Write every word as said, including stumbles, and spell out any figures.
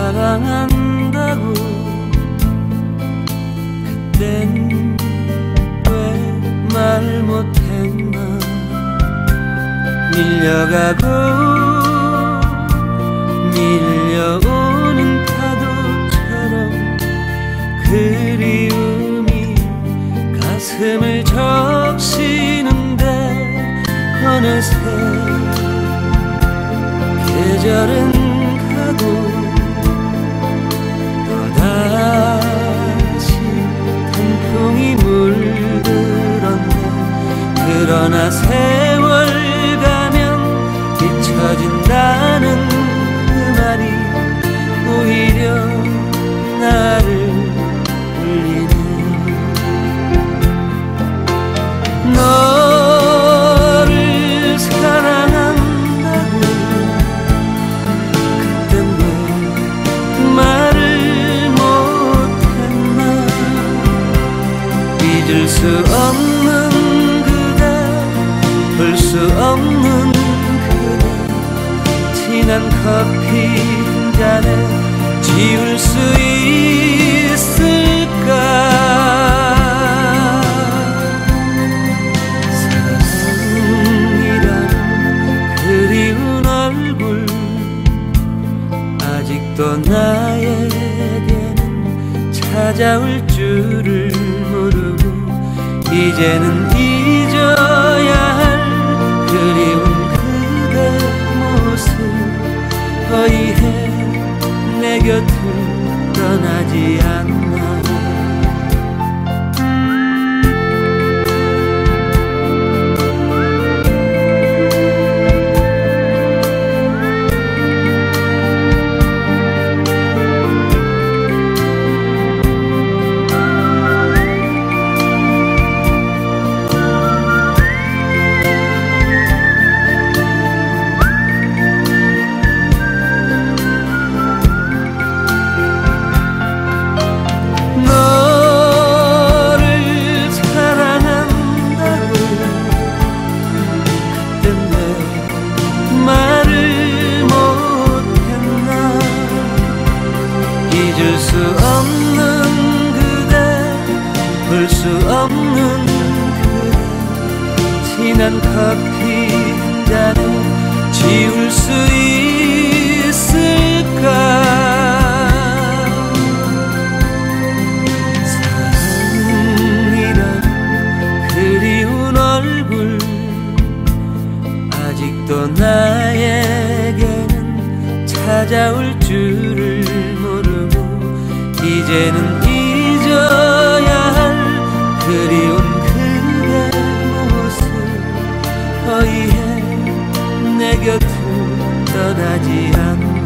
사랑한다고 그땐 왜 말 못했나. 밀려가고 밀려오는 파도처럼 그리움이 가슴을 적시는데 어느새 계절은 가고 또다시 단풍이 물들었네. 그러나 세월 가면 잊혀진다는 그 말이 오히려 나를 울리네. 너를 사랑한다고 그땐 왜 말을 못했나. 잊을 수 없는 그대, 볼 수 없는 그대, 진한 커피 한 잔에 지울 수 있을까. 사랑이란 그리운 얼굴 아직도 나에게는 찾아올 줄을 모르고 이제는 잊어야 할 그리운 그대 모습 허이해 내 곁을 떠나지 않나. 잊을 수 없는 그대, 볼 수 없는 그대, 진한 커피 한 잔에 지울 수 있을까. 사랑이란 그리운 얼굴 아직도 나에게는 찾아올 줄을 모르고 이제는 잊어야 할 그리운 그대 모습 허이해 내 곁을 떠나지 않나.